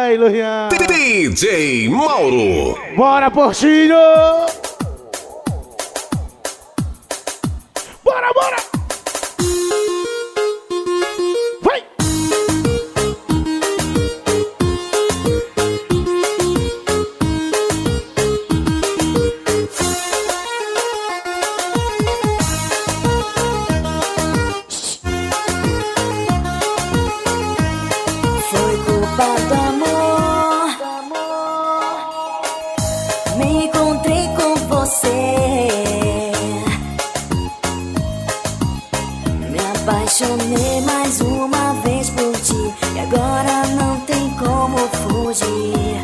vai, Luian. DJ Mauro. Bora, Portinho. Bora, bora. Vai. Foi culpa do amor. Me encontrei com você. Me apaixonei mais uma vez por ti. E agora não tem como fugir.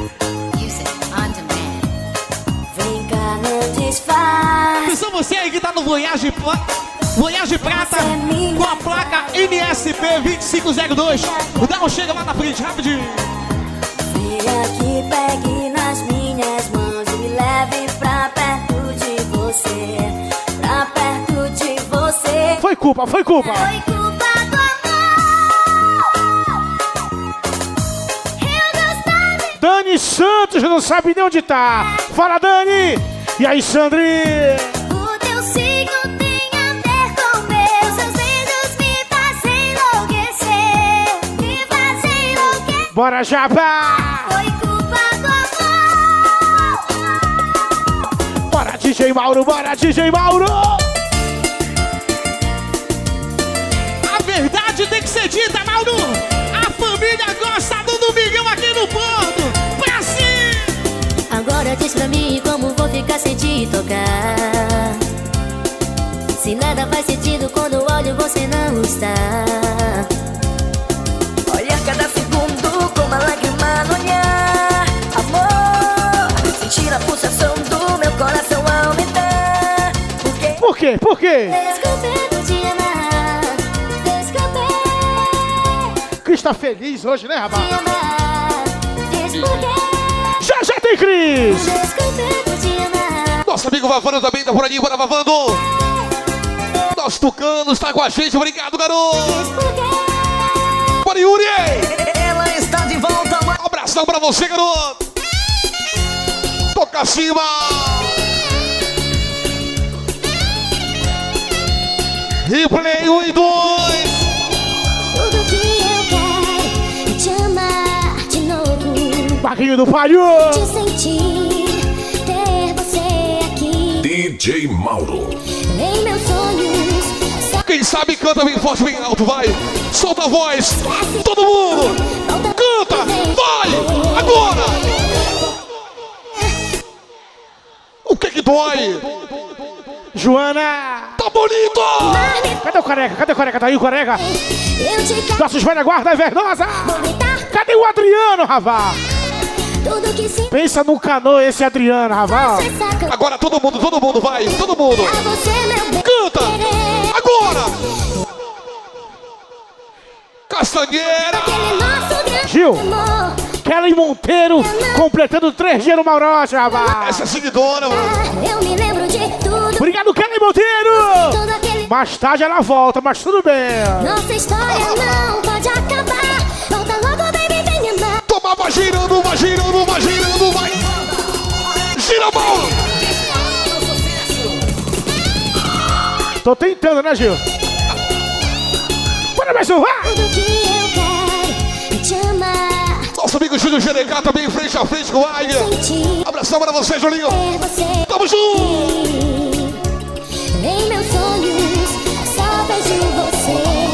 Vem cá, não desfaz. Só você aí que tá no Voyage Prata com a placa MSP 2502. Dá um chega lá na frente, rapidinho. Vem aqui, pegue nas minhas mãos e me leve pra perto de você. Pra perto de você. Foi culpa, foi culpa. Foi culpa do amor. Eu gostava. Dani Santos não sabe nem onde tá. Fala, Dani. E aí, Sandri? O teu signo tem a ver com o meu. Seus beijos me fazem enlouquecer. Me fazem enlouquecer. Bora, Jabá. Foi culpa do amor. Bora, DJ Mauro, bora, DJ Mauro. A verdade tem que ser dita, Mauro. A família gosta do Domingão aqui no Porto. Pra cima. Agora diz pra mim como vou ficar sem te tocar. Se nada faz sentido quando olho você não está. Olha cada segundo com uma lágrima no olhar. Amor, sentir a pulsação do meu coração aumentar. Por quê? Por quê? Desculpe por te amar. Desculpe Cris tá feliz hoje, né, rapaz? te amar. Desculpe. Já tem Cris. Desculpe por te amar. Nosso amigo Vavando também tá por ali, bora Vavando. Nosso Tucano está com a gente, obrigado, garoto. Bora, Yuri. Ela está de volta. Um abração pra você, garoto. Toca acima. Replay 1 e 2. Tudo que eu quero é te amar de novo. Barquinho do Palio. Te sentir, ter você aqui DJ Mauro. em meus sonhos. Só Quem sabe canta bem forte, bem alto, vai. Solta a voz. Todo mundo. Canta. Vai. Agora. O que dói? Joana. Tá bonito. Cadê o careca? Cadê o careca? Tá aí o careca? eu te quero Nossos velha guarda é verdosa. gritar Cadê o Adriano, Ravá? tudo que sinto. Pensa num canoa esse Adriano, Ravá. Você saca Agora todo mundo, vai. Todo mundo. pra você, meu bem. Canta. Querer Agora. Castanheira. aquele nosso grande Gil. amor. Kelly Monteiro completando 3 dias no Maurote, Ravá. Essa é seguidora, mano. Eu me lembro de tudo. Obrigado, Kelly Monteiro. Todo aquele. Mais tarde ela volta, mas tudo bem. Nossa história não pode acabar. Volta logo, baby, vem me amar. Toma, vai girando, vai. Gira a mão. Tô tentando, né, Gil? Bora, mais um, vai. Tudo que eu quero é te amar. Nosso amigo Júlio Jerecá também frente a frente com o Águia. Sentir, Abração para você, Julinho. ter você Tamo junto. em meus sonhos, só vejo você.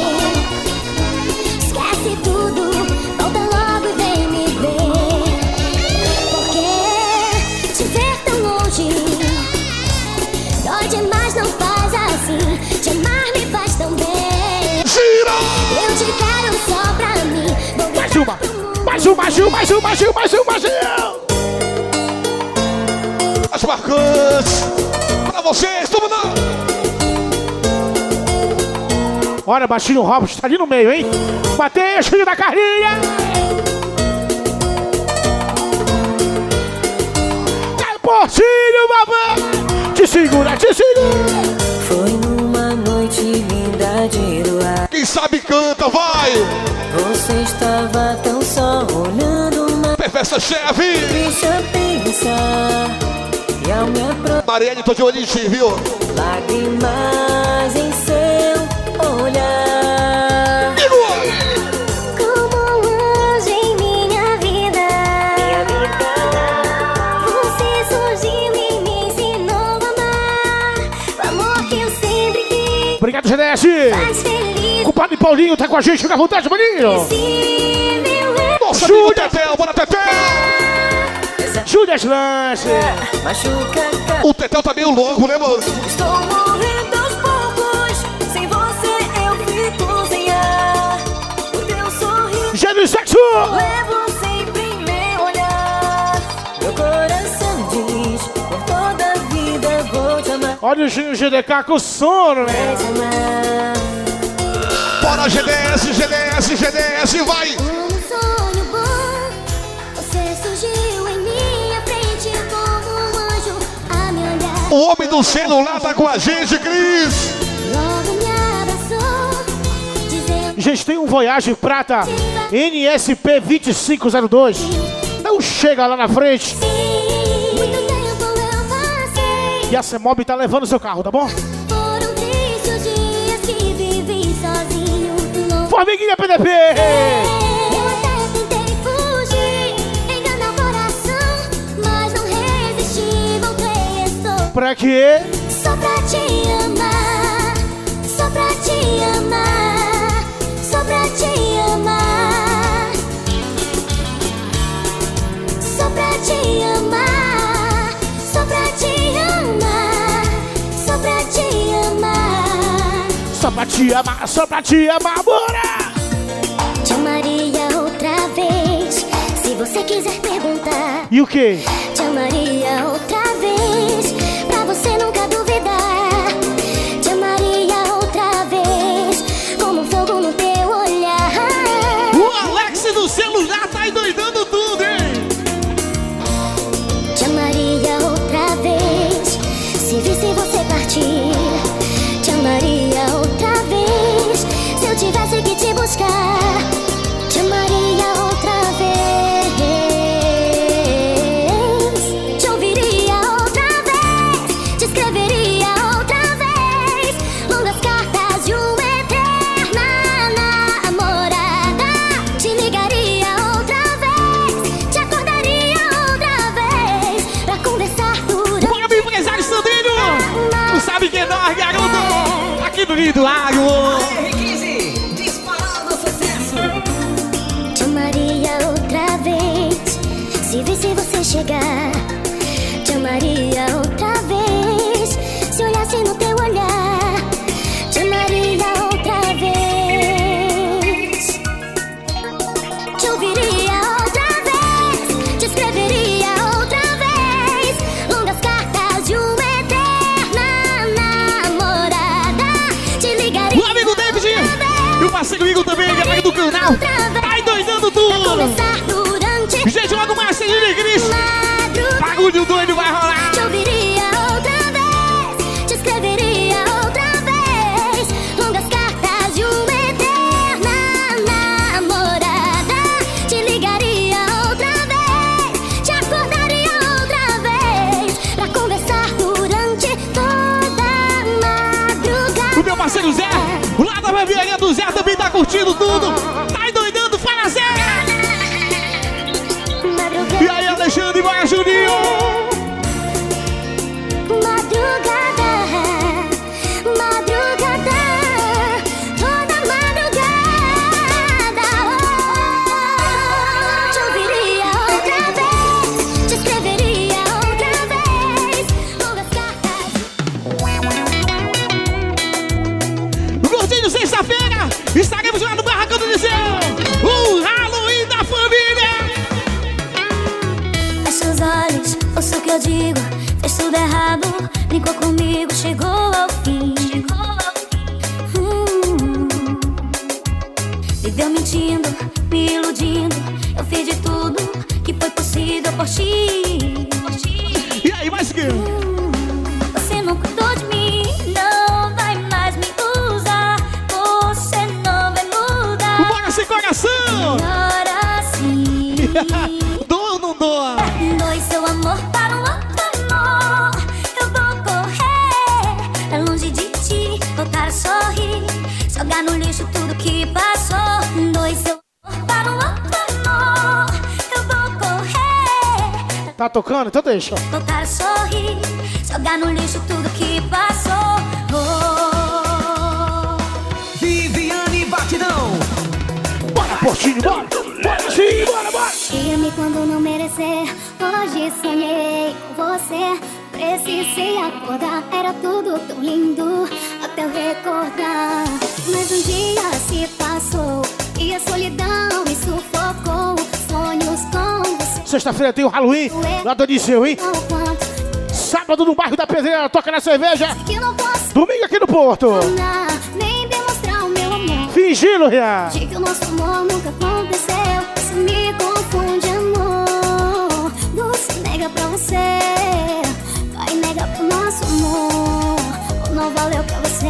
Esquece tudo, volta logo e vem me ver. Porque te ver tão longe dói demais, não faz assim. Te amar me faz tão bem. Gira. Eu te quero só pra mim. Vou Mais gritar uma. pro mundo. Mais um. As marcantes. Para vocês, tamo na. Olha, baixinho Robson, tá ali no meio, hein? Bateu, filho da Carlinha! Cai, Portinho, babá! Te segura! Foi numa noite linda de luar. Quem sabe canta, vai! Você estava tão só olhando festa chefe. Deixa eu pensar. E ao me aproximar, Mariane, tô de olho em ti, viu? lágrimas em seu olhar. Como um anjo em minha vida. Você surgiu e me ensinou a amar. O amor que eu sempre quis. Obrigado, GDS. Faz feliz. Compadre Paulinho tá com a gente. Fica à vontade, Paulinho. Possível é Nossa, amigo Tetel, bora Tetel. Júlia Lanche. Machuca. O Tetel tá meio louco, né, mano? Estou morrendo aos poucos. Sem você eu fico sem ar. O teu sorriso Gênio Sexo. levo sempre em meu olhar. Meu coração diz, por toda a vida vou te amar. Olha o Gênio GDK com sono, né? Vai te amar. Bora, GDS, GDS, GDS, vai! um sonho bom. Você surgiu em minha frente como um anjo a me olhar. O homem do celular tá com a gente, Cris! Logo me abraçou, dizendo Gente, tem um Voyage Prata NSP 2502. Não chega lá na frente. sim. Muito tempo eu passei. E a CEMOB tá levando seu carro, tá bom? Foram tristes os dias que vivi sozinho. Longe. Formiguinha PDP. Eu até tentei fugir, enganar o coração, mas não resisti, voltei, estou Pra quê? só pra te amar, só pra te amar, só pra te amar, só pra te amar, só pra te amar, só pra te amar. Só pra te amar, só pra te amar, bora! Te amaria outra vez, se você quiser perguntar. E o quê? Te amaria outra vez, pra você nunca duvidar. Te amaria outra vez, como um fogo no teu olhar. O Alex do celular tá endoidando tudo, hein? Te amaria outra vez, se visse você partir. Te amaria outra vez, se eu tivesse que te buscar. Te amaria outra vez, te ouviria outra vez, te escreveria outra vez, longas cartas de uma eterna namorada. Te ligaria outra vez, te acordaria outra vez, pra conversar durante. Bora, meu empresário Sandrinho! Tu sabe quem é nós, garoto? Aqui do Rio do Lago! R15, disparado sucesso. Te amaria outra vez, se visse você chegar. Te amaria outra vez, se olhasse no teu olhar. Te amaria outra vez, te ouviria outra vez, te escreveria outra vez, longas cartas de uma eterna namorada. Te ligaria O amigo David e o parceiro Igor também, galera do canal. Tá endoidando pra tudo! conversar durante Gente, lá no Marcelinho Gris, madrugada. bagulho doido vai rolar! Te ouviria outra vez, te escreveria outra vez, longas cartas de uma eterna namorada. Te ligaria outra vez, te acordaria outra vez, pra conversar durante toda a madrugada. O meu parceiro Zé, lá da barbearia do Zé também tá curtindo tudo! Tá endoidando, fala Zé! E aí, Alexandre, bora Juninho! Madrugada, madrugada, toda madrugada. Te ouviria outra vez, te escreveria outra vez, longas cartas. Gordinho, sexta-feira, estaremos lá no Barracão do Liceu! O Halloween da família! Fecha os olhos, ouça o que eu digo. Fez tudo errado, brincou comigo, chegou ao fim. Viveu mentindo, me iludindo. Eu fiz de tudo que foi possível por ti. E aí, mais que? Você não cuidou de mim, não vai mais me usar. Você não vai mudar. Bora sem coração! Agora sim. mandou. Dois seu amor para um outro amor. Eu vou correr pra longe de ti, voltar a sorrir, jogar no lixo tudo que passou. Dois seu amor para um outro amor. Eu vou correr. Tá tocando? Então deixa. Voltar a sorrir, jogar no lixo tudo que passou. Viviane Batidão. Bora, Portinho, bora! Bora, sim, bora, bora! Dia-me quando não merecer. Hoje sonhei com você. Precisei acordar, era tudo tão lindo até eu recordar. Mas um dia se passou e a solidão me sufocou. Sonhos com você. Sexta-feira tem o Halloween lá do Odisseu, hein? Sábado no bairro da Pedreira, toca na cerveja. Que não posso Domingo aqui no Porto. amar, nem demonstrar o meu amor. Fingindo, Rian. De que o nosso amor nunca aconteceu. Isso me confunde, amor. Doce nega pra você, vai negar pro nosso amor. Ou não valeu pra você.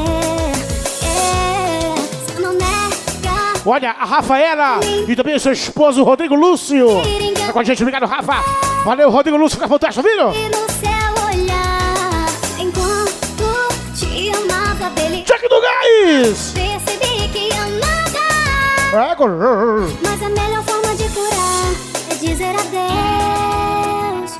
Você não nega. Olha, a Rafaela e também o seu esposo, Rodrigo Lúcio. Tá com a gente, obrigado, Rafa. Valeu, Rodrigo Lúcio, fica fantástico, viu? E no seu olhar, enquanto te amava, dele Cheque do Gás! percebi que amava. Mas a melhor forma de curar é dizer adeus.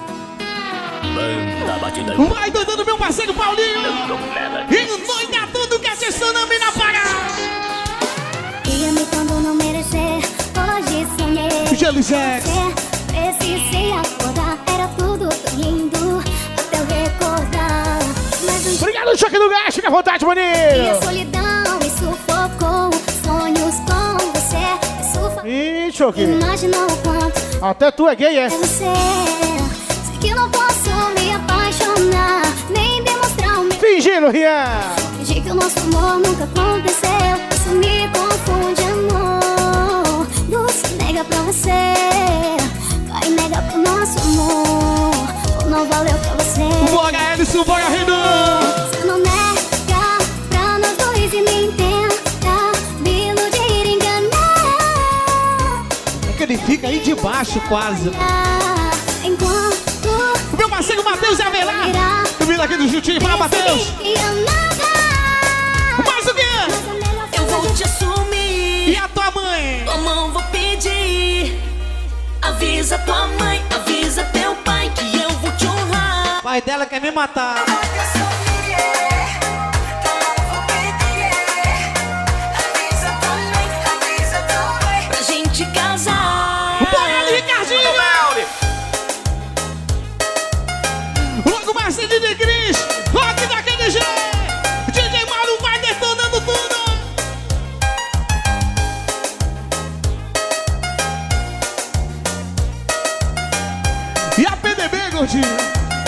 Vai dando meu parceiro Paulinho. E noite tudo que é tsunami na parada. Ia-me quando não merecer. Hoje sonhei. Gelisé. Precisei acordar, era tudo tão lindo até eu recordar. Mas um Obrigado, Cheque do Gás, fica à vontade, dia maninho. a solidão me sufocou. Sonhos com você me sufocou. Ih, Choque. Imaginou o quanto Até tu é gay, é? é você. Sei que não posso me apaixonar, nem demonstrar o meu. Fingindo, Rian. De que o nosso amor nunca aconteceu. Isso me confunde, amor. Doce nega pra você, vai negar pro nosso amor. Ou não valeu pra você. Bora, Edson, bora, Renan. Você não nega pra nós dois e nem tenta me iludir, enganar. É que ele fica aí de baixo quase. Enquanto O meu parceiro Matheus Avelar. Vindo aqui do Jutinho, fala, Matheus. que amava. Mais o quê? Mas a melhor Eu forma vou de te assumir, E a tua mãe? tua mão vou pedir. Avisa tua mãe, avisa teu pai que eu vou te honrar. O pai dela quer me matar. Pra gente casar. Bora ali, Ricardinho! Logo mais DJ Cris, rock daquele jeito. DJ Mauro vai detonando tudo. E a PDB, gordinho?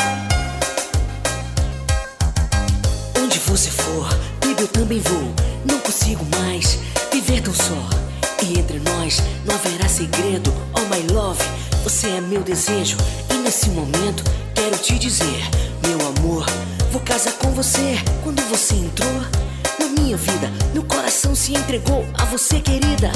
Onde você for, baby, eu também vou. Não consigo mais viver tão só. E entre nós não haverá segredo. Oh my love, você é meu desejo. E nesse momento quero te dizer, meu amor, vou casar com você. Quando você entrou na minha vida, meu coração se entregou a você, querida.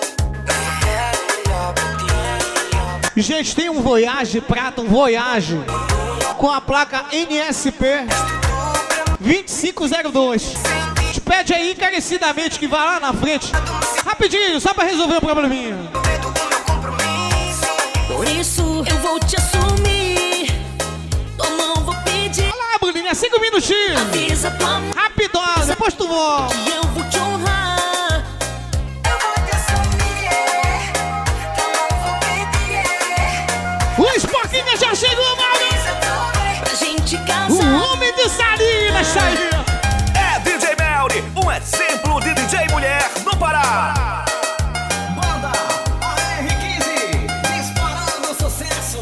Gente, tem um Voyage prata, um Voyage com a placa NSP 2502. Te pede aí encarecidamente que vá lá na frente, rapidinho, só pra resolver o probleminha. Por isso eu vou te assumir, tua mão vou pedir. Olha lá, Bruninha, 5 minutinhos. Avisa tua mãe Rapidão, depois tu volta. que eu vou te honrar. O Espoquinha já chegou, Mauro. Pra gente O casar. homem de Salina está aí. É DJ Melly, um exemplo de DJ mulher no Pará. Banda AR15, disparando sucesso.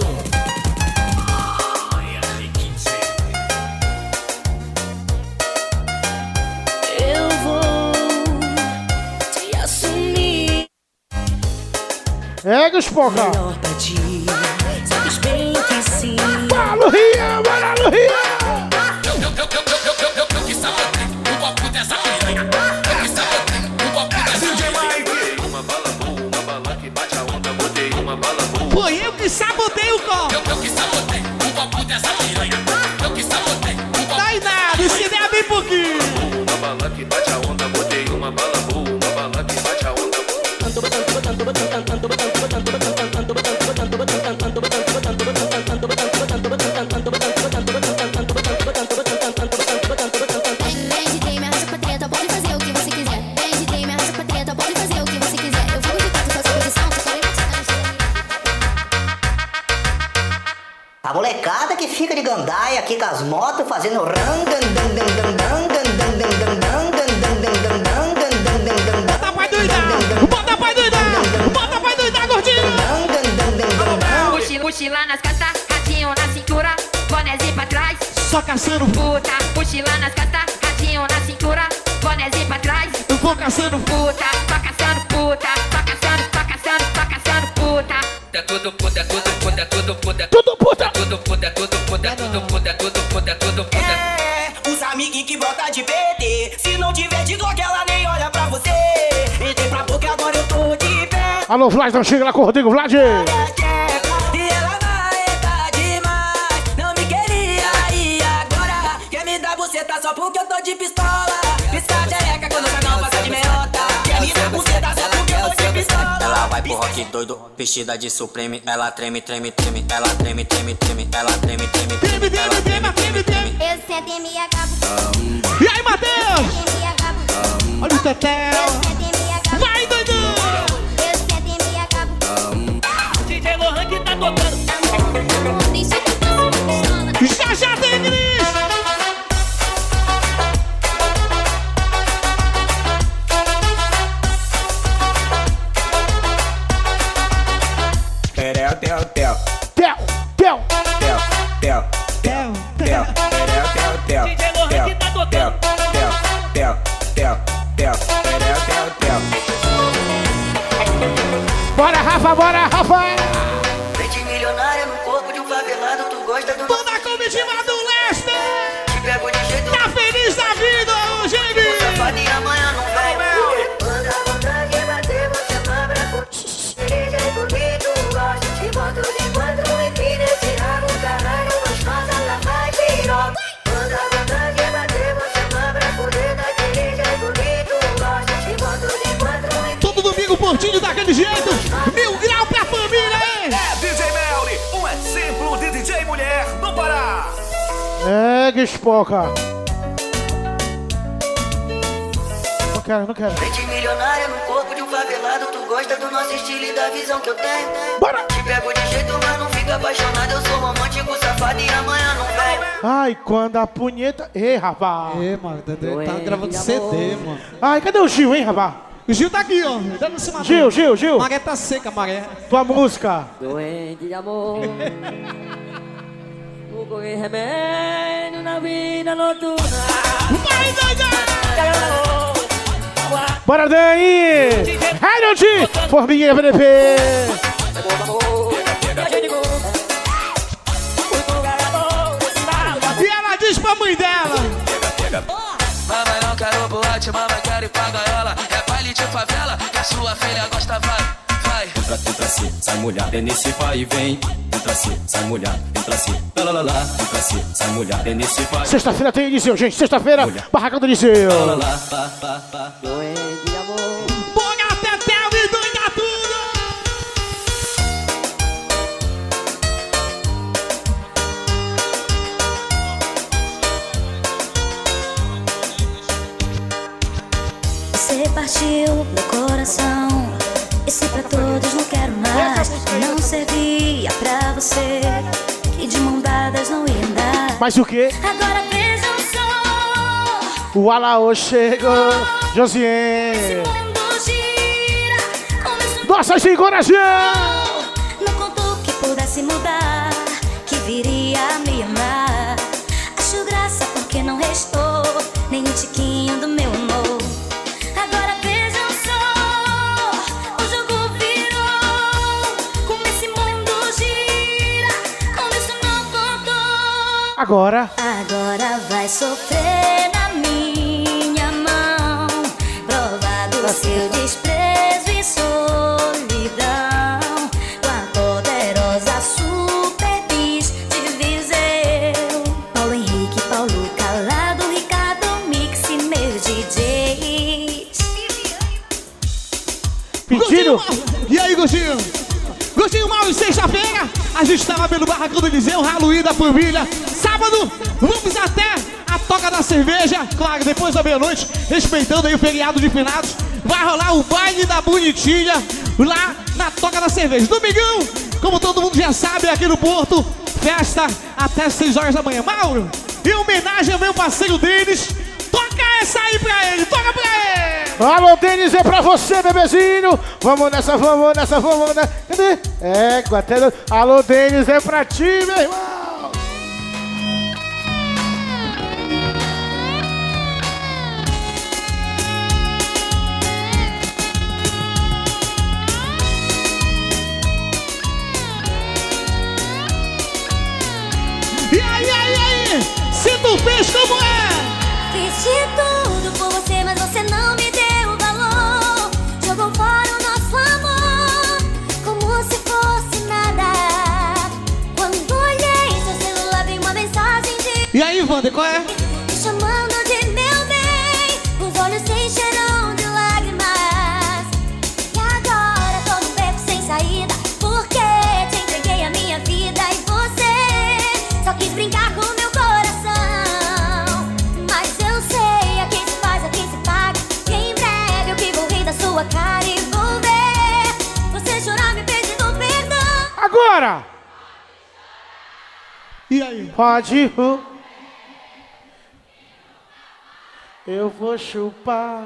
Eu vou te assumir. É, Espoca. Melhor pra ti, sabes bem que sim. Bora, Rian, bora, Rian. Foi eu que sabotei o copo. Eu que sabotei o copo dessa piranha. Eu que sabotei o copo. Dai nada, esse nem é bem pouquinho. Uma bala que bate a onda, botei uma bala boa. Uma bala que bate a onda. A molecada que fica de gandaia aqui com as motos fazendo Bota pai doidar, bota pai doidar, bota pai doidar, gordinho. Mochila nas costas, ratinho na cintura, bonézinho pra trás. Só caçando puta, mochila nas costas, ratinho na cintura, bonézinho pra trás. Eu vou caçando puta, tô caçando puta, tô caçando puta. É tudo puta, é tudo puta, é tudo puta. Tudo puta. É tudo puta, é tudo puta, é tudo puta, é tudo puta, é tudo puta. É, os amiguinhos que bota de PT. Se não tiver de Glock, ela nem olha pra você. Entrei pra boca, agora eu tô de pé. Alô, Vlad, não chega lá com o Rodrigo, Vlad. E ela vai tá demais. Não me queria e agora quer me dar buceta só porque eu tô de pistola. Piscar jereca quando o canal passa de meiota. Quer me dar buceta só porque eu tô de pistola. Ela vai pro rock doido, vestida de Supreme. Ela treme, treme, treme. Ela treme, treme, treme. Ela treme, treme, treme. Treme, treme, treme, treme. Eu sento e me acabo. E aí, Matheus? Eu sento e me acabo. Olha o Tetel. Eu sento e me acabo. Vai, doidão. Eu sento e me acabo. DJ Lohan que tá tocando. Já já tem Cris. Tel, tel, Tel, tel. tel, tel, Tel, tel, tel, DJ Lohan que tá tocando. Tel, Bora, Rafa, bora, Rafa. Frente milionária no corpo de um favelado. Tu gosta do toda a comitiva do Leste. Te pego de jeito. Tá feliz da vida, o Gêmeo. Safado e amanhã não vem. Quando a vontade bater, você cobra por dirige comigo, gosto. Te boto de quatro e vira esse rabo, caralho, gostosa, lá vai piroca. Quando a vontade bater, você cobra por dentro, dirige comigo, gosto. Te boto de quatro e Todo domingo, Portinho daquele jeito. 1000 grau pra família, hein? É DJ Melly, um exemplo de DJ mulher no Pará. É, que espoca. Não quero. Frente milionária no corpo de um favelado. Tu gosta do nosso estilo e da visão que eu tenho. Bora. Te pego de jeito, mas não fica apaixonado. Eu sou romântico, safado e amanhã não vem. Ai, quando a punheta... Ei, rapaz. Mano, tá gravando CD, mano. Ai, cadê o Gil, hein, rapaz? O Gil tá aqui, ó. Dando em cima Gil. Maré tá seca, Maré. Tua música. Doente de amor. Vou correr remédio na vida noturna. Vai, doidão! Bora, Dani. Harold, Formiguinha VDP. E ela diz pra mãe dela. Mamãe não quero boate, mamãe quero ir pra gaiola. É baile de favela, que a sua filha gosta, vai. Entra assim, sai molhado. É nesse vai e vem. Entra assim, sai molhado. Entra assim, lá. Entra assim, sai molhado. É nesse vai. Sexta-feira tem Eliseu, gente. Sexta-feira, barraca do Eliseu. Lá. Doente de amor. Põe a Tetel e doida tudo. Você partiu meu coração. E se pra todos não quero mais, não servia pra você, e de mão dadas não ia andar. Mas o quê? Agora vejam só, O Alaô chegou. esse Josiane. mundo gira, começou. Nossa, sem coração. Não contou que pudesse mudar, que viria a me amar. Acho graça porque não restou nem um tiquinho do meu amor. Agora vejam só, o jogo virou. Como esse mundo gira, como isso não contou. Agora Vai sofrer na minha mão, prova do seu desprezo e solidão. Com a Curtinho mal em sexta-feira, a gente tava pelo Barracão do Eliseu, Halloween da família. Sábado, vamos até a Toca da Cerveja, claro, depois da meia-noite, respeitando aí o feriado de finados. Vai rolar o baile da Bonitinha lá na Toca da Cerveja. Domingão, como todo mundo já sabe, aqui no Porto, festa até 6 horas da manhã. Mauro, em homenagem ao meu parceiro Denis, toca essa aí pra ele, toca pra ele! Alô, Denis, é pra você, bebezinho! Vamos nessa, vamos nessa, vamos nessa. Cadê? É, até... Alô, Denis, é pra ti, meu irmão! E aí, se tu fez como é? Fiz de tudo por você, mas você não me deu valor. Jogou fora o nosso amor, como se fosse nada. Quando olhei seu celular, vi uma mensagem de... E aí, Wander, qual é? Me chamando de meu bem, os olhos se encheram de lágrimas. E agora tô num beco sem saída, porque te entreguei a minha vida e você só quis brincar com meu coração. Mas eu sei, a quem se faz, a quem se paga. E em breve eu que vou rir da sua cara e vou ver você chorar me pedindo perdão. Agora! E aí? Pode ir. Eu vou chupar.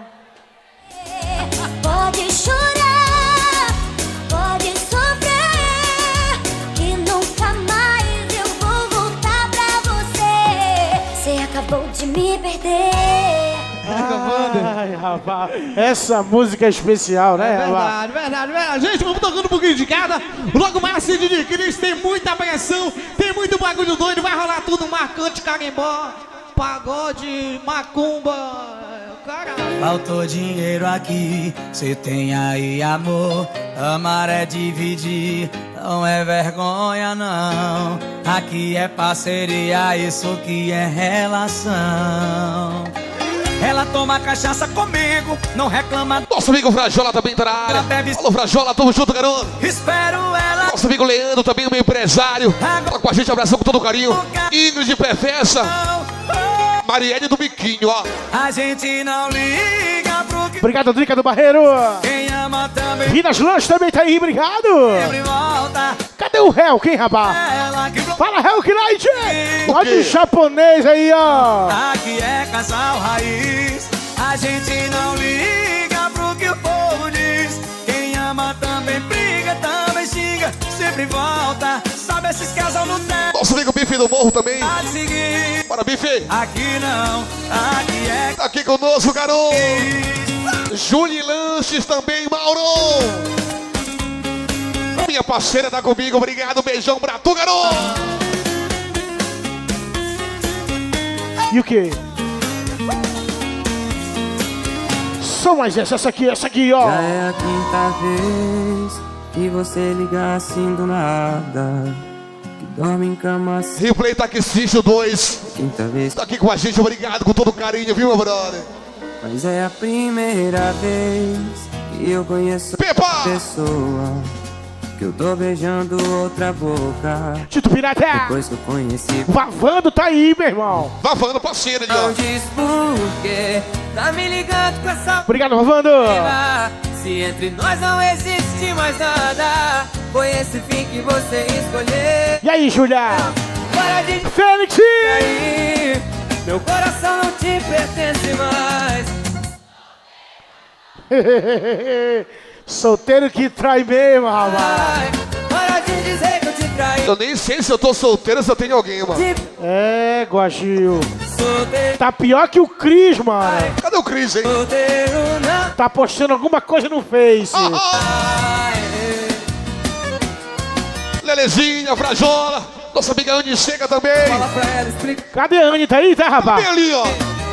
Pode chorar, pode sofrer, que nunca mais eu vou voltar pra você. Você acabou de me perder. Ai, rapaz, essa música é especial, né, rapaz? Verdade. Gente, vamos tocando um pouquinho de cada. Logo mais, Cid de Cris, tem muita pressão, tem muito bagulho doido, vai rolar tudo marcante, carimbó, pagode, macumba, caralho. Faltou dinheiro aqui, cê tem aí amor. Amar é dividir, não é vergonha não. Aqui é parceria, isso que é relação. Ela toma cachaça comigo, não reclama. Nosso amigo Frajola também tá na área. Alô, Frajola, tamo junto, garoto. Espero ela. Nosso amigo Leandro também, meu empresário. Tá com a gente, abração com todo carinho. Ingrid Perfessa. Marielle do Biquinho, ó. A gente não liga pro que... Obrigado, Drica do Barreiro. Quem ama também. Rinas Lanche também tá aí, obrigado. Sempre volta. Cadê o Helk, hein, rapaz? Fala, Helk Light. Olha de japonês aí, ó. Aqui é casal raiz. A gente não liga pro que o povo diz. Quem ama também briga, também xinga. Sempre volta. Sabe esses casal no tempo. Nosso amigo Bife do Morro também. Pode seguir. Bora, Bife. Aqui não, aqui é. Tá aqui conosco, garoto. Julie Lanches também, Mauro. Minha parceira tá comigo, obrigado, beijão pra tu, garoto. E o quê? Só mais essa aqui, ó. Já é a quinta vez que você liga assim do nada, que dorme em cama assim. Replay Taxista 2. Quinta vez. Tá aqui com a gente, obrigado, com todo carinho, viu, meu brother? Mas é a primeira vez que eu conheço Pepa! Pessoa, que eu tô beijando outra boca. Tito Pirata! Depois que eu conheci. Vavando tá aí, meu irmão. Vavando, parceiro, ali, ó. Não diz por quê, tá me ligando com essa... Obrigado, Vavando. Se entre nós não existe mais nada, foi esse fim que você escolheu. E aí, Julia? Para de... Fênix! E aí, meu coração não te pertence mais. Solteiro que trai mesmo, rapaz. Para de dizer que eu te traí. Eu nem sei se eu tô solteiro, se eu tenho alguém, mano. É, Guagil. Tá pior que o Cris, mano. Cadê o Cris, hein? Tá postando alguma coisa no Face. Lelezinha, Frajola. Nossa amiga Anne chega também. Fala pra ela, explica. Cadê a Anne? Tá aí, tá, rapaz? Tá ali, ó.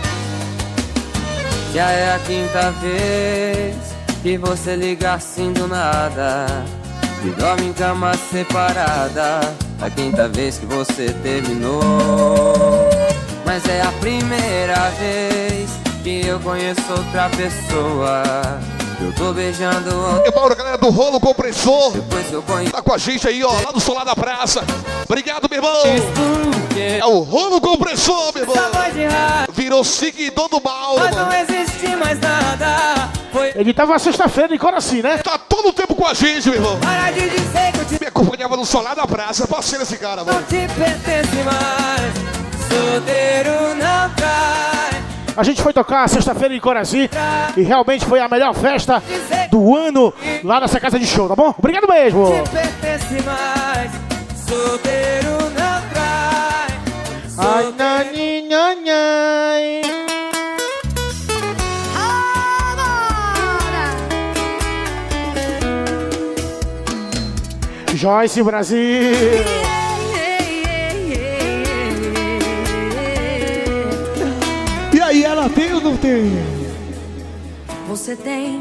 Já é a quinta vez que você liga assim do nada, e dorme em cama separada. A quinta vez que você terminou. Mas é a primeira vez que eu conheço outra pessoa, Eu tô beijando E Mauro, galera do Rolo Compressor. depois que eu conheço. Tá com a gente aí, ó, lá do Solar da Praça. Obrigado, meu irmão. É o Rolo Compressor, meu irmão. Virou seguidor do Mauro. Mas não existe mais nada. Foi Ele tava na sexta-feira em Coraci, né? Tá todo o tempo com a gente, meu irmão. para de dizer que eu te Me acompanhava no Solar da Praça. Parceiro esse cara, não mano. te pertence mais. Solteiro não trai. A gente foi tocar sexta-feira em Coraci e realmente foi a melhor festa do ano lá nessa casa de show, tá bom? Obrigado mesmo. Te pertence mais. Solteiro não trai. Ai, nani, nani. Joyce Brasil. E aí, ela tem ou não tem? Você tem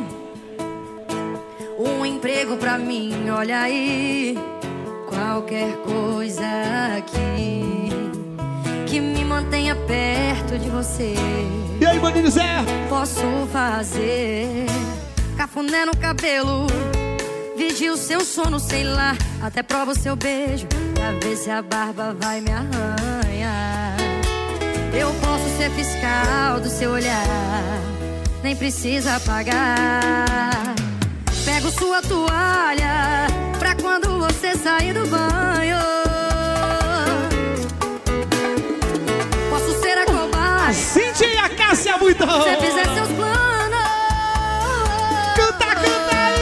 um emprego pra mim, olha aí. Qualquer coisa aqui que me mantenha perto de você. E aí, maninho Zé? Posso fazer cafuné no cabelo, vigia o seu sono, sei lá. Até prova o seu beijo pra ver se a barba vai me arranhar. Eu posso ser fiscal do seu olhar, nem precisa pagar. Pego sua toalha pra quando você sair do banho. Posso ser a cobaia, Cintia e a Cássia muito. se você fizer seus planos. Canta, canta aí.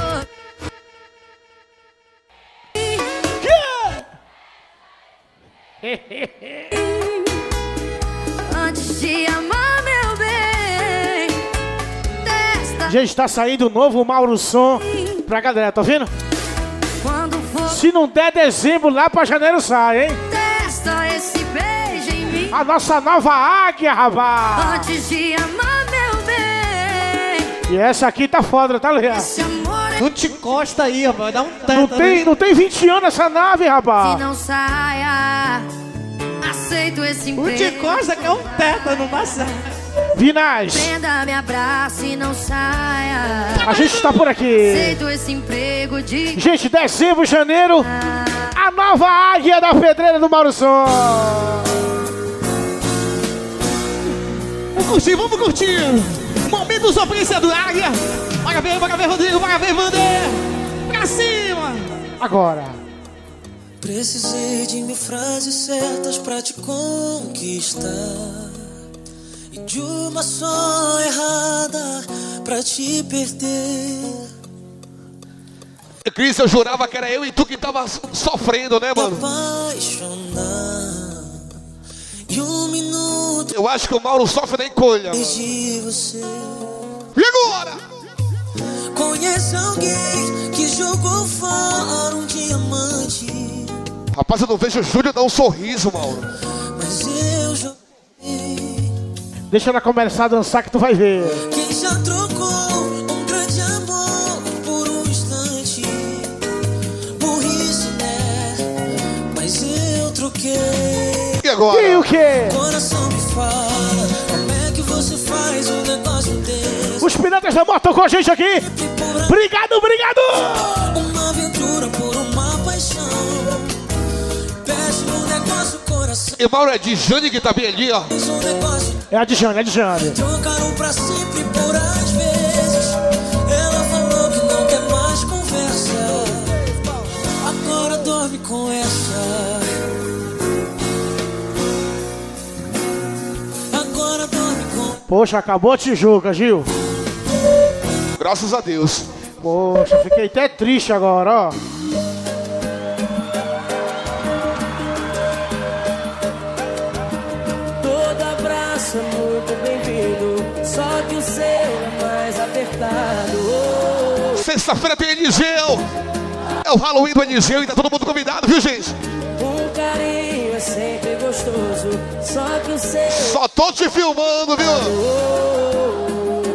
Antes de amar, meu bem, testa Gente, tá saindo o novo Mauro Som pra galera, tá vendo? quando for. Se não der dezembro, lá pra janeiro sai, hein? Testa esse beijo em mim. A nossa nova águia, rapaz. Antes de amar, meu bem, E essa aqui tá foda, tá ligado? esse amor é Não te encosta aí, rapaz. Dá um teto. Não tem 20 anos essa nave, que rapaz. não saia. Aceito esse O emprego. te encosta que é um teto, não passa. Vinaz, Prenda, me abraça e não saia. a gente tá por aqui. Aceito esse emprego de. Gente, dezembro, janeiro, a nova águia da pedreira do Mauro Som. Vamos curtir, vamos curtir. Momento sofrência do Águia. Bora ver, Rodrigo, bora ver, Vander. Pra cima. Agora. Precisei de mil frases certas pra te conquistar e de uma só errada pra te perder. Cris, eu jurava que era eu e tu que tava sofrendo, né, mano? Apaixonar e um minuto Eu acho que o Mauro sofre na encolha, mano. de você. E agora? Conhece alguém que jogou fora um diamante? Rapaz, eu não vejo o Júlio dar um sorriso, Mauro. Mas eu joguei. Deixa ela começar a dançar que tu vai ver. Quem já trocou um grande amor por um instante? Burrice, né? Mas eu troquei. E agora? E o quê? Coração me fala, como é que você faz um negócio desse? Os Piratas da Moto com a gente aqui. Obrigado, obrigado. Uma aventura por uma paixão. Pede um negócio, coração. E Mauro é de Jane que tá bem ali, ó. Um negócio. É a Djane, é a Djane. Trocaram pra sempre por às vezes. Ela falou que não quer mais conversa. Agora dorme com essa. Agora dorme com. Poxa, acabou a Tijuca, Gil. Graças a Deus. Poxa, fiquei até triste agora, ó. todo abraço é muito bem-vindo. Só que o seu é mais apertado. Sexta-feira tem Eliseu. É o Halloween do Eliseu e tá todo mundo convidado, viu, gente? Um carinho é sempre gostoso. Só que o seu. Só tô te filmando, viu?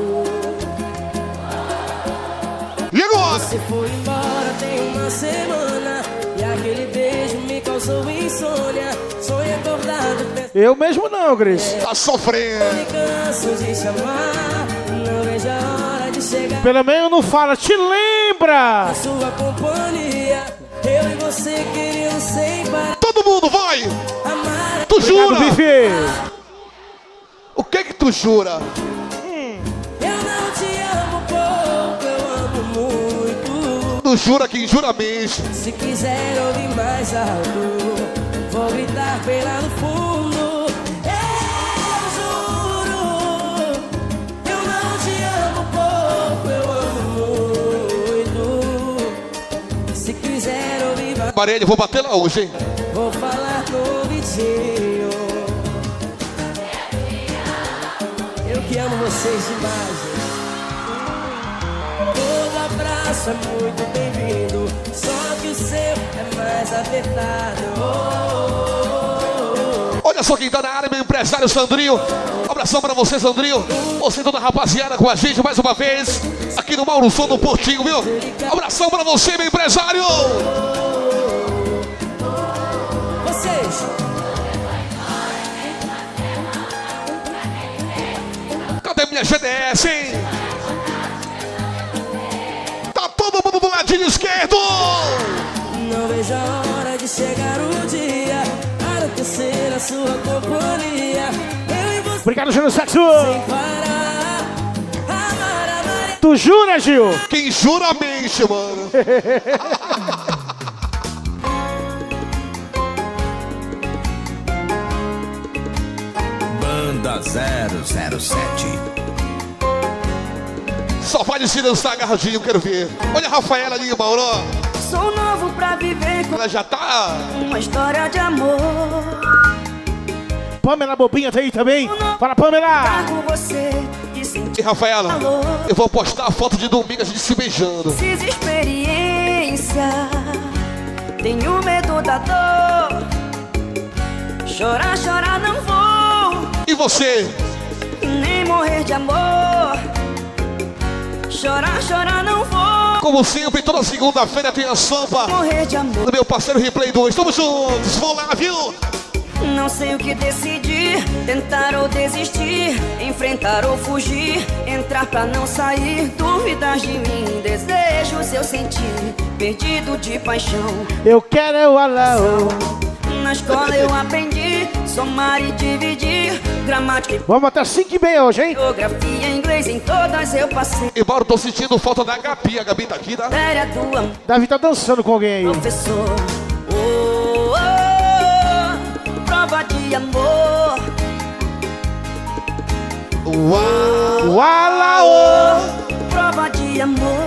E agora? Você foi embora tem uma semana e aquele beijo me causou insônia. Sonho acordado. Eu mesmo não, Gris. Tá sofrendo. Me canso de chamar. Não vejo a hora de chegar. Pelo menos não fala, te lembra? A sua companhia, eu e você queriam sem parar. Todo mundo, vai! Amar. Tu jura? Obrigado, Bife. O que que tu jura? Eu não te amo pouco, eu amo muito. Tu jura que jura mesmo. Se quiser ouvir mais alto, vou gritar bem lá no fundo. Eu juro, eu não te amo pouco, eu amo muito. Se quiser ouvir mais, Maria, vou bater lá hoje, hein? vou falar no ouvidinho. Eu que amo vocês demais, gente. Todo abraço é muito bem-vindo, só que o seu é mais apertado. Olha só quem tá na área, meu empresário Sandrinho. Abração pra você, Sandrinho. Você toda a rapaziada com a gente mais uma vez aqui no Mauro Som do Portinho, viu? Abração pra você, meu empresário. Vocês. Cadê minha GDS, hein? Tá todo mundo do ladinho esquerdo. Não vejo a hora de chegar o dia para tecer a sua companhia. Eu e você. Obrigado, Júnior Sexo. Sem parar. Amar. Tu jura, Gil? Quem jura mente, mano. Banda 007. Só vale se dançar agarradinho, quero ver. Olha a Rafaela ali, Mauro. Sou novo pra viver com Ela já tá. uma história de amor. Pamela Bobinha tá aí também. Fala, Pamela. Tá com você e sentir E Rafaela, calor. eu vou postar a foto de domingo a gente se beijando. Fiz experiência, tenho medo da dor. Chorar, chorar não vou, E você? nem morrer de amor. Chorar, chorar não vou, Como sempre, toda segunda-feira tem a sampa morrer de amor. do meu parceiro Replay 2. Tamo juntos, vão lá, viu? Não sei o que decidir, tentar ou desistir, enfrentar ou fugir, entrar pra não sair, dúvidas de mim, desejos eu sentir, perdido de paixão. Eu quero é o Alão. Na escola eu aprendi, somar e dividir, gramática e Vamos até 5h30 hoje, hein? geografia, inglês, em todas eu passei. Embora eu tô sentindo falta da Gabi, a Gabi tá aqui, tá? Matéria do amor, Davi tá dançando com alguém aí. professor. Oh, oh, prova de amor. Uau! Ualaô! Prova de amor.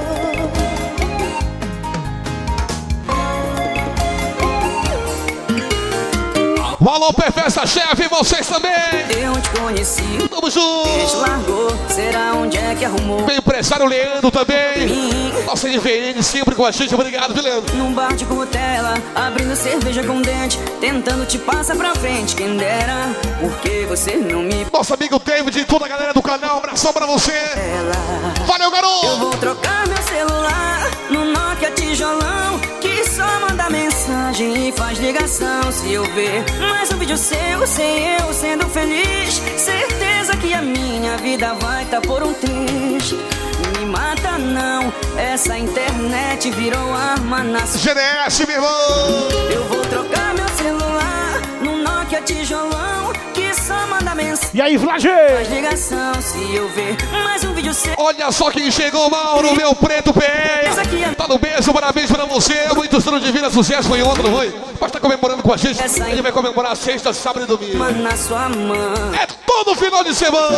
O Alô Perfesta Chefe, vocês também! Eu te conheci, Tamo te junto! largou, será onde é que arrumou? Meu empresário Leandro também! Nossa NVN sempre com a gente, obrigado, viu, Leandro? Num bar de cutela, abrindo cerveja com dente, tentando te passar pra frente, quem dera, porque você não me Nosso amigo David e toda a galera do canal, abração pra você! Valeu, Eu garoto! vou trocar meu celular no Nokia tijolão, que só manda mensagem e faz ligação. Se eu ver mais um vídeo seu, sem eu sendo feliz, certeza que a minha vida vai tá por um triz. Me mata não, essa internet virou arma na GDS, meu irmão! Eu vou trocar meu celular no Nokia tijolão, que só manda mensagem E aí, Vlad? faz ligação. Se eu ver mais um vídeo seu, Olha só quem chegou, Mauro, meu preto PR! Tá no beijo, parabéns pra você! Muito estudo de vida, sucesso, foi ontem, não foi? Mas tá comemorando com a gente, ele vai comemorar sexta, sábado e domingo. mano na sua mão. É todo final de semana!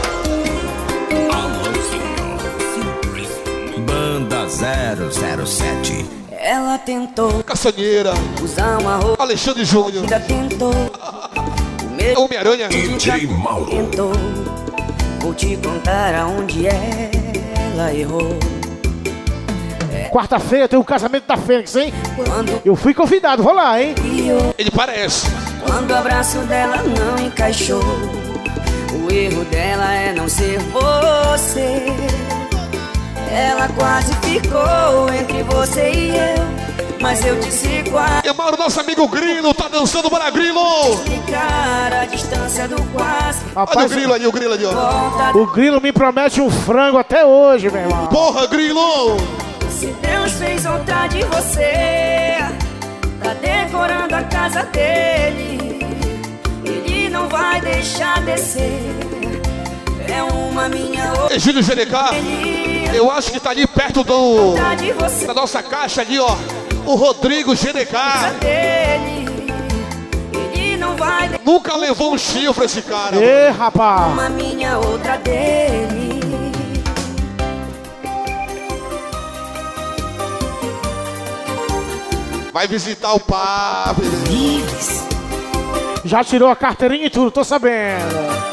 Banda 007. Ela tentou Caçanheira, usar uma roupa, Alexandre Júnior, ainda tentou. O mesmo Homem-Aranha, DJ Mauro. tentou. Vou te contar aonde ela errou. Quarta-feira tem o casamento da Fênix, hein? Quando Eu fui convidado, vou lá, hein? ele parece. Quando o abraço dela não encaixou, o erro dela é não ser você. Ela quase ficou entre você e eu, mas eu disse quase. E Mauro, nosso amigo Grilo, tá dançando para Grilo. Explicar a distância do quase Rapaz, olha o grilo ali, ó. O grilo me promete um frango até hoje, meu irmão. Porra, grilo! Se Deus fez outra de você, tá decorando a casa dele, ele não vai deixar descer. É uma minha outra. Egílio GDK, eu acho que tá ali perto da nossa caixa ali, ó. O Rodrigo GDK. Ele não vai. Nunca levou um chifre esse cara. Ê, rapaz. Uma minha outra dele. Vai visitar o papo. Já tirou a carteirinha e tudo, tô sabendo.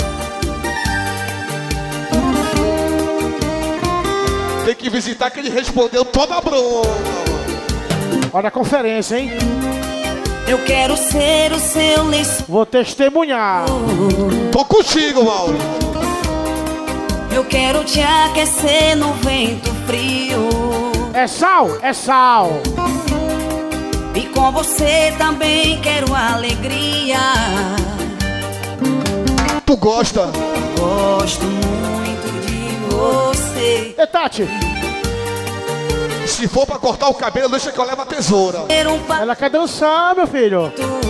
Tem que visitar que ele respondeu toda a bronca. Olha a conferência, hein? Eu quero ser o seu lençol. Vou testemunhar. Tô contigo, Mauro. Eu quero te aquecer no vento frio. É sal? É sal. E com você também quero alegria. Tu gosta? Gosto muito de você. Ê, Tati. Se for pra cortar o cabelo, deixa que eu levo a tesoura. Ela quer dançar, meu filho.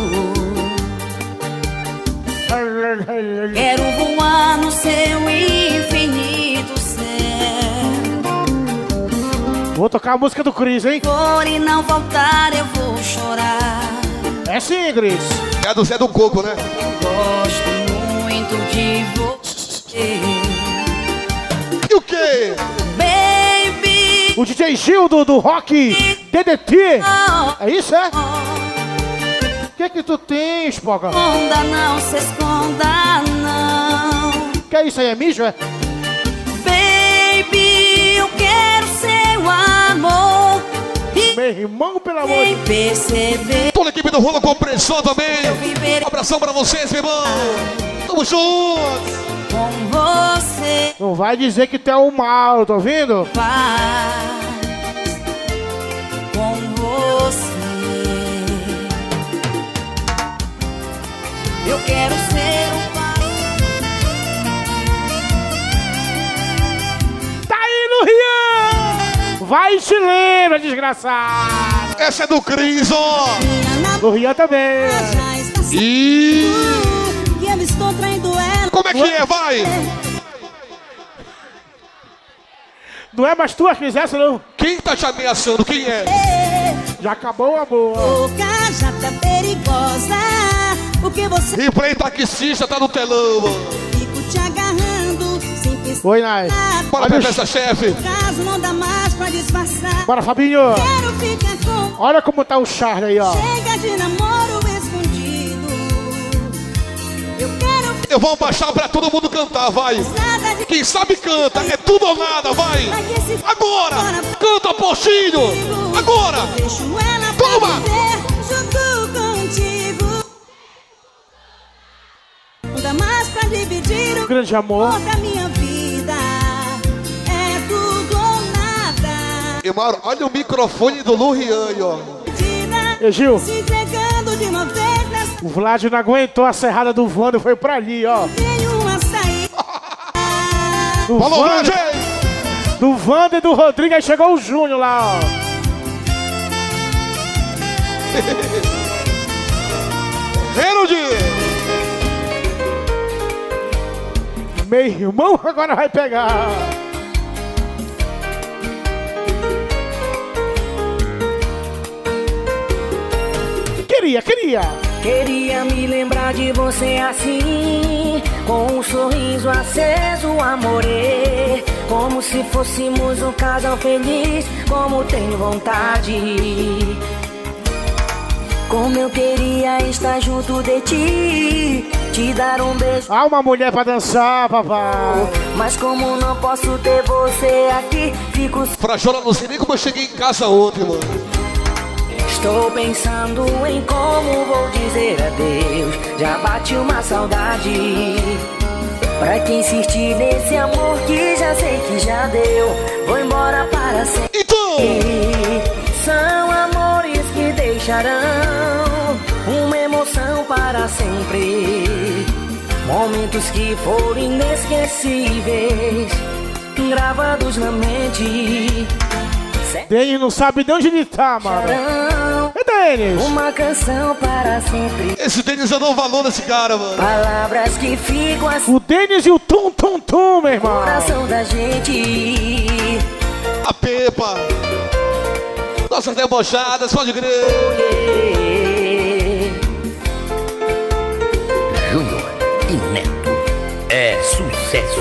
Quero voar no seu infinito céu. Vou tocar a música do Cris, hein? Por e não voltar eu vou chorar. É sim, Cris. É do Zé do Coco, né? Gosto muito de você. E o quê? Baby. O DJ Gildo do Rock DDT. É isso, é? O que tu tens, Poga? Esconda, não se esconda, não. Que é isso aí, é mijo, é? Baby, eu quero seu amor. Meu irmão, pelo amor de Deus. Perceber. Toda a equipe do Rolo Compressor também. Um abração pra vocês, meu irmão. Tamo juntos. Com você. Não vai dizer que tu é o mal, tá ouvindo? Com você. Eu quero ser o pai. Tá aí no Rian! Vai e te lembra, desgraçado! Essa é do Cris, ó! Do Rian também! E eu estou traindo ela. como é que é? Vai! Não é mais tu que fizesse, não? Quem tá te ameaçando? Quem é? Já acabou o amor. Boca já tá perigosa. O que você... Replay taxista tá no telão. Fico te agarrando sem pensar. Oi, Nai. Bora pra festa, chefe. Caso não dá mais pra disfarçar. Bora, Fabinho. Quero ficar com... Olha como tá o Charlie aí, ó. Chega de namoro escondido. Eu quero... Eu vou baixar pra todo mundo cantar, vai. Quem sabe canta, é tudo ou nada, vai. Agora, canta, Postinho. Agora. Toma. Junto contigo. Não dá mais pra dividir o grande amor da minha vida. É tudo ou nada. E Mauro, olha o microfone do Lurian, ó. E Gil, se entregando de uma vez nessa... O Vlad não aguentou a serrada do Vando e foi pra ali, ó. Tenho uma saída. Falou, Vlad! Do Vando e do Rodrigo, aí chegou o Júnior lá, ó. Harold! Meu irmão agora vai pegar. Queria me lembrar de você assim, com um sorriso aceso, amorê. Como se fôssemos um casal feliz, como tenho vontade. Como eu queria estar junto de ti, te dar um beijo. Ah, uma mulher pra dançar, papai. Mas como não posso ter você aqui, fico... Frajola, não sei nem como eu cheguei em casa ontem, mano. Estou pensando em como vou dizer adeus. Já bate uma saudade. Pra que insistir nesse amor que já sei que já deu. Vou embora para sempre. Então. São amores que deixarão uma emoção para sempre. Momentos que foram inesquecíveis, gravados na mente. Denis não sabe de onde ele tá, mano. É Denis. Uma canção para sempre. Esse Denis eu dou valor nesse cara, mano. Palavras que ficam assim. O Denis e o Tum Tum Tum, meu irmão. Coração da gente. A Pepa. Nossas debochadas, pode crer. Júnior e Neto é sucesso.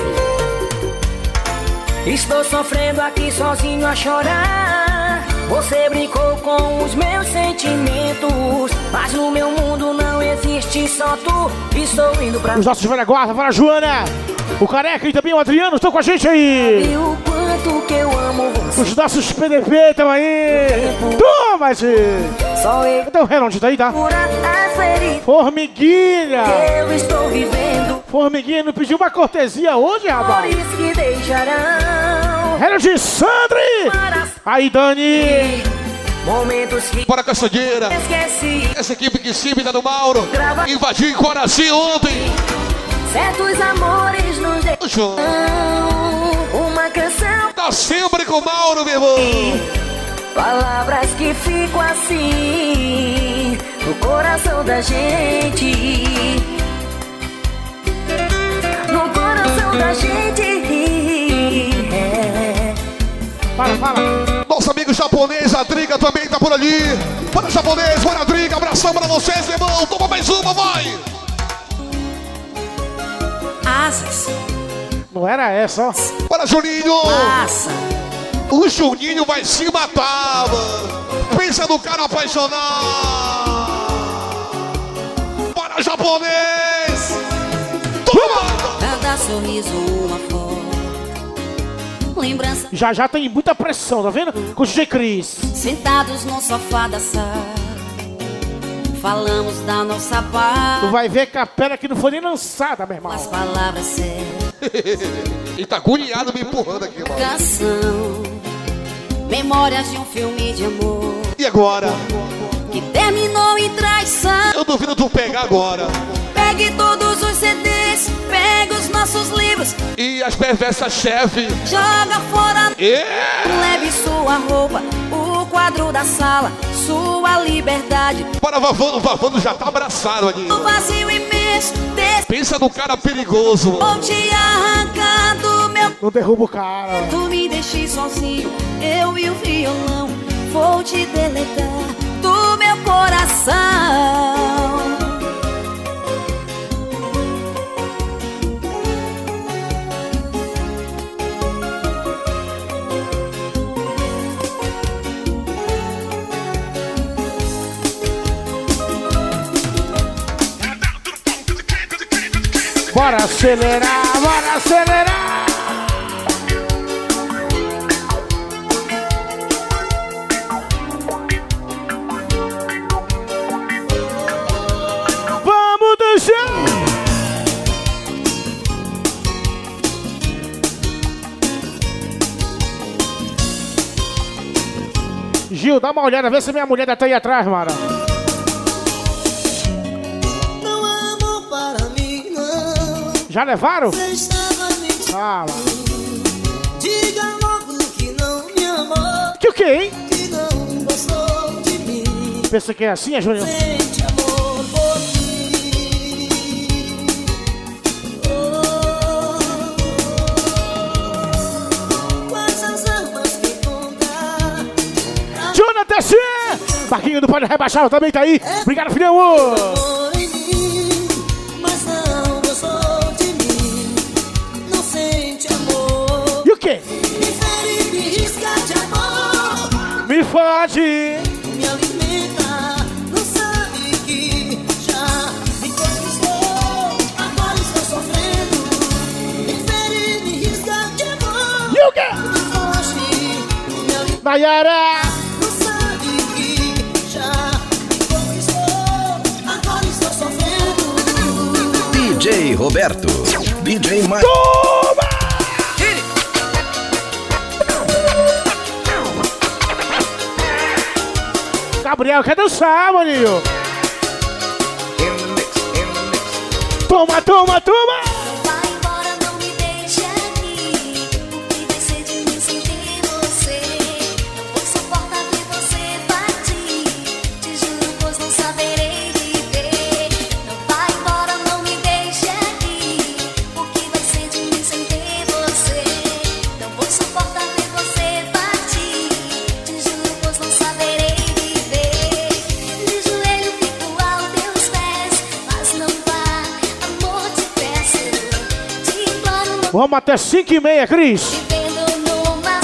Estou sofrendo aqui sozinho a chorar. Você brincou com os meus sentimentos, mas no meu mundo não existe só tu. Estou indo pra... Os nossos velha guarda, para a Joana, o Careca e também o Adriano estão com a gente aí. E o quanto que eu amo você. Os nossos PDP estão aí. Toma, gente. Só eu. Então, Relonde, tá aí, tá? Formiguinha. Eu estou vivendo. Formiguinha não pediu uma cortesia hoje, rapaz? Por isso que deixarão. Relonde, Sandri. Aí, Dani. Momentos que... Bora, Caçadeira. Esqueci. Essa equipe que se da do Mauro. Invadiu em Coraci ontem. Certos amores nos deixam. Uma canção. Tá sempre com o Mauro, meu irmão. Palavras que ficam assim no coração da gente. No coração da gente. Fala. Nosso amigo japonês, a Driga, também tá por ali. Bora, japonês, bora, Driga. Abração pra vocês, irmão. Toma mais uma, vai. Asas. Não era essa, ó. Bora, Juninho. Passa. O Juninho vai se matar, mano. Pensa no cara apaixonado. Bora, japonês. Toma. Cada sorriso, uma foto. Lembrança. Já tem muita pressão, tá vendo? Com o DJ Cris. Sentados no sofá da sala, falamos da nossa paz. Tu vai ver capela que não foi nem lançada, meu irmão. As palavras certas. E tá agoniado me empurrando aqui, mano. Canção, memórias de um filme de amor. E agora? Que terminou em traição. Eu duvido tu pegar agora. Pegue todos os CDs, pega os nossos livros. E as perversas chefe. Joga fora. Leve sua roupa, o quadro da sala, sua liberdade. Bora, Vavando já tá abraçado ali. O vazio imenso. Pensa no cara perigoso. Vou te arrancar do meu... Não derruba o cara. Tu me deixe sozinho, eu e o violão. Vou te deletar do meu coração. Bora acelerar, bora acelerar. Vamos deixar. Gil, dá uma olhada, vê se minha mulher tá aí atrás, mano. Já levaram? Fala. Diga logo que não me amou. Que o quê, hein? Que não gostou de mim. Pensa que é assim, Júnior? Sente amor por mim. Quais as armas que encontrar? Jonathan C! Marquinho do Pode Rebaixar também tá aí. Obrigado, filhão! Me fode, me alimenta, não sabe que já me conquistou. Agora estou sofrendo, me fere, me risca de amor. E o quê? Me foge, me alimenta, Nayara, não sabe que já me conquistou. Agora estou sofrendo. DJ Roberto, DJ Mike. Toma! Gabriel quer dançar, maninho. Toma, toma, toma! Vai embora, não me deixe aqui. O que vai ser de mim sem ter você? Não vou suportar ver você partir. Te juro, pois não saberei viver. Não vai embora, não me deixe aqui. O que vai ser de mim sem ter você? Não vou suportar ver você partir. Te juro, pois não saberei viver. De joelho fico aos teus pés, mas não vá, amor, te peço. Te imploro, não Vamos até 5h30, Cris. vivendo numa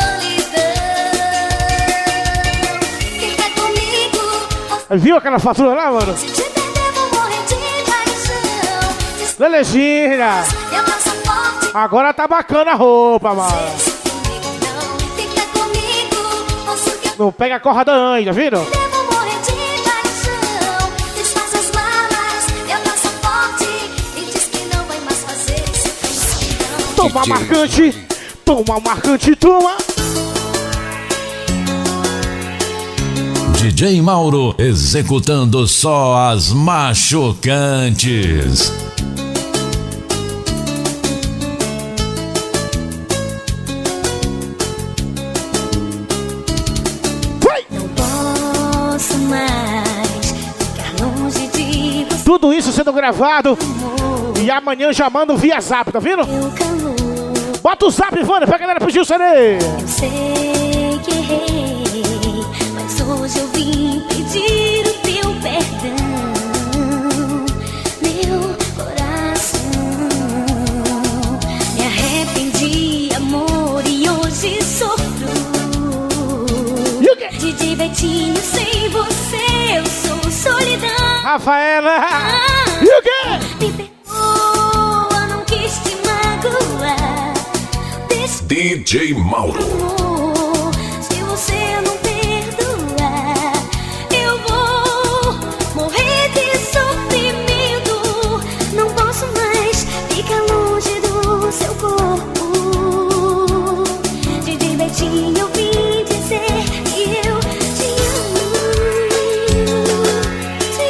solidão. Fica comigo, Viu aquela fatura lá, mano? se te perder vou morrer de paixão. Belezinha. Meu passaporte, Agora tá bacana a roupa, mano. fica comigo, ouço que eu Não pega a corda ainda, viram? devo morrer de paixão. Desfaz as malas, meu passaporte, e diz que não vai mais fazer isso. Toma marcante. Toma marcante, toma. DJ Mauro executando só as machucantes. Não posso mais ficar longe de você. Tudo isso sendo gravado. E amanhã já mando via zap, tá vendo? Bota o zap, Ivana, pra galera pedir o CD. Eu sei que errei, mas hoje eu vim pedir o teu perdão. Meu coração, me arrependi, amor, e hoje sofro. De Betinho, sem você eu sou solidão. Rafaela, e o quê? Me perdoa, não quis te magoar. DJ Mauro. Amor, se você não perdoar, eu vou morrer de sofrimento. Não posso mais ficar longe do seu corpo. De Betinho eu vim dizer que eu te amo. Te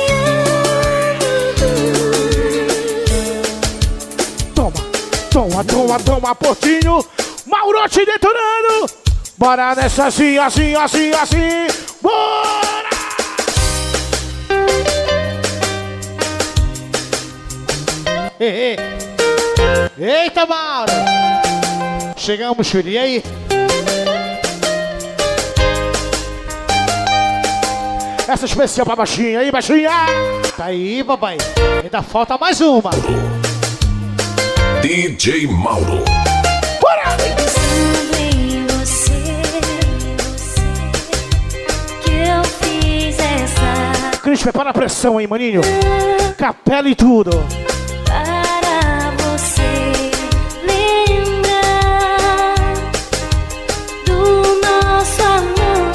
amo. Toma, toma, toma, Portinho. Maurote detonando. Bora nessa assim, assim, assim, assim. Bora! Eita, Mauro. Chegamos, filho. E aí? Essa especial pra baixinha. Aí, baixinha. Tá aí, papai. Ainda falta mais uma. DJ Mauro. Bora! Pensando em você, que eu fiz essa Cris, prepara a pressão aí, maninho. Capela e tudo. para você lembrar do nosso amor.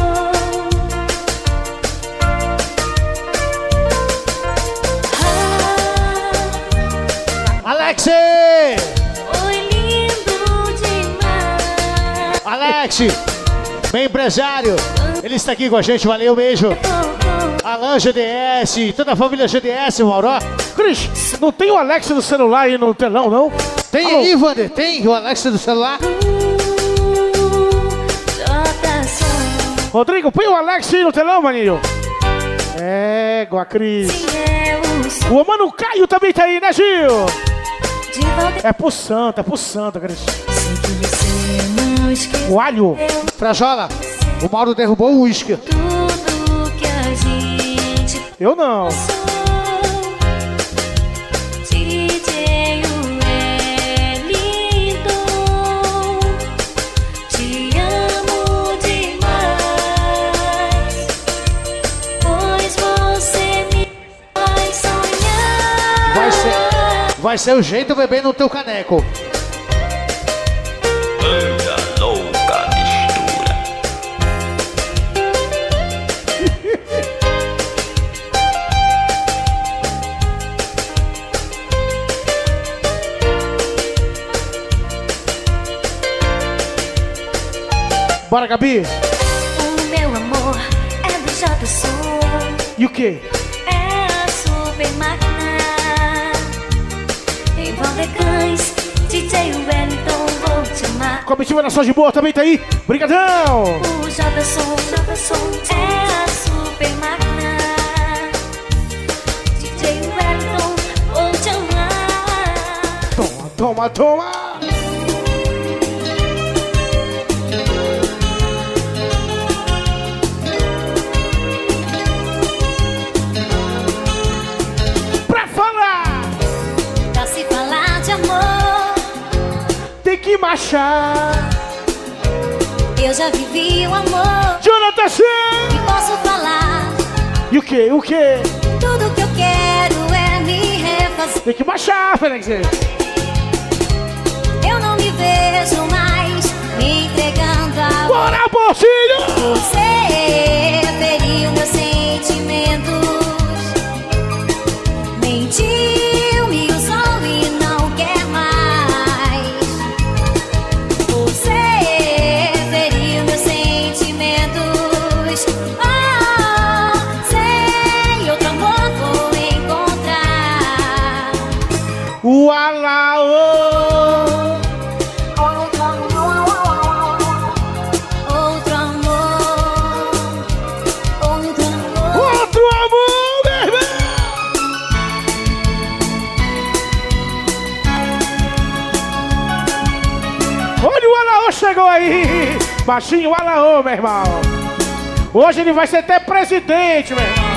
Alex! Foi lindo demais. Alex, bem empresário. Ele está aqui com a gente, valeu, beijo. Alan GDS, toda a família GDS, Mauro. Cris, não tem o Alex no celular aí no telão, não? Tem aí, Wander? Tem o Alex no celular? Rodrigo, põe o Alex aí no telão, maninho. É, igual a Cris. O mano Caio também tá aí, né, Gil? É pro Santa, Cris. O alho. Frajola, o Mauro derrubou o uísque. Tudo que a gente Eu não. DJ é lindo. Te amo demais, pois você me faz sonhar. Vai ser o jeito, bebê, no teu caneco. Banda louca mistura. Bora, Gabi. O meu amor é do JSON. E o quê? É a super máquina Valdecães, DJ Wellington, vou te amar. Comitiva Nação de Boa também tá aí. Brigadão! O Jefferson é a super máquina. DJ Wellington, vou te amar. Toma, toma, toma! Pra falar! Pra se falar de amor, tem que marchar. Eu já vivi o amor. Jonathan C. E posso falar. E o quê? O quê? Tudo que eu quero é me refazer. Tem que baixar, Félix. Eu não me vejo mais me entregando a... Bora, Porcilho! Você feriu meus sentimentos. Mentiu, me usou e não quer mais. Você feriu meus sentimentos. Oh, sei, outro amor vou encontrar. O Alaô! Chegou aí, baixinho Alaô, meu irmão. Hoje ele vai ser até presidente, meu irmão.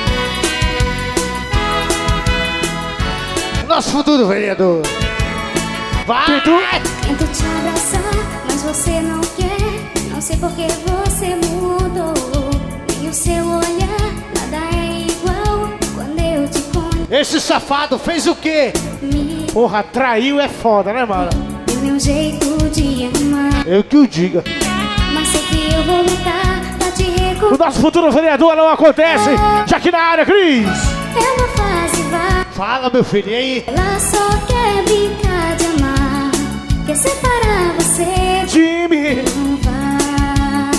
Nosso futuro vereador. Vai! Tento te abraçar, mas você não quer. Não sei porque você mudou. Nem o seu olhar, nada é igual quando eu te conheço. Esse safado fez o quê? Porra, traiu é foda, né, mano? Meu jeito de amar. Eu que o diga. Mas sei que eu vou lutar pra te recuperar. O nosso futuro vereador não acontece. Já aqui na área, Cris. É uma fase, vai. Fala, meu filho, e aí? Ela só quer brincar de amar. Quer separar você de mim. Não vai.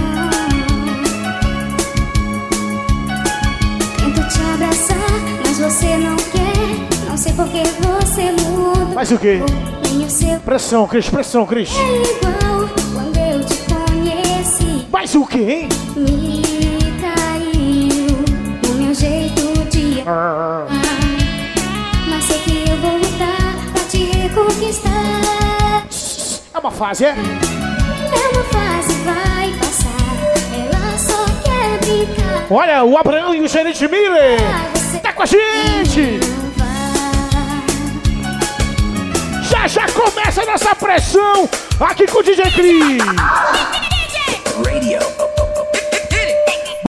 Tento te abraçar, mas você não quer. Não sei porque você mudou. Mas o quê? Seu... Pressão, Cris, pressão, Cris. É igual quando eu te conheci. Mas o quê, hein? Me traiu o meu jeito de amar. Mas sei que eu vou lutar pra te reconquistar. É uma fase, é? É uma fase, vai passar. Ela só quer brincar. Olha, o Abraão e o gerente Miller tá com a gente. Já começa nessa pressão aqui com o DJ Cris.